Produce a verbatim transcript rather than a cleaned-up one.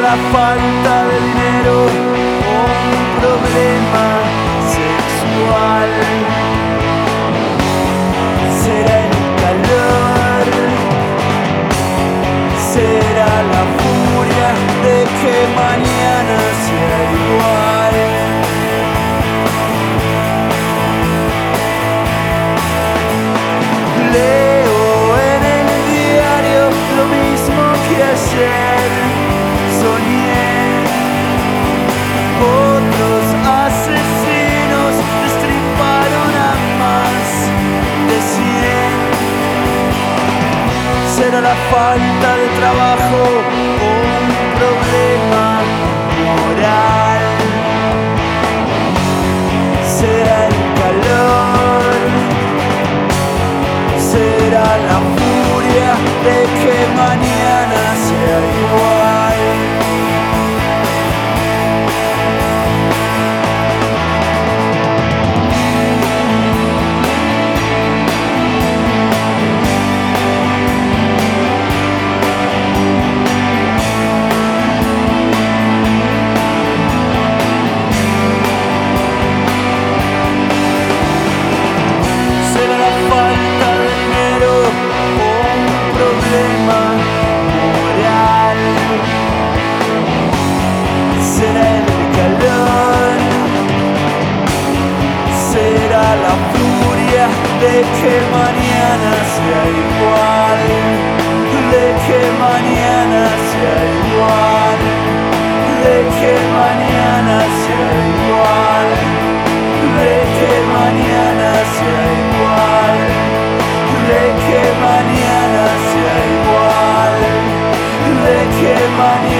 la falta de dinero un problema sexual? ¿Será el calor? ¿Será la furia de que mañana sea igual? Leo en el diario lo mismo que ayer soñé. Otros asesinos destriparon a más de cien. ¿Será la falta de trabajo o un problema moral? ¿Será el calor? ¿Será la furia de que mañana sea igual? ¿Será la falta de dinero o un problema moral? ¿Será el calor? ¿Será la furia de que mañana sea igual? De que mañana sea igual. De que mañana sea igual. De que mañana sea igual. De que mañana sea igual. De que mañana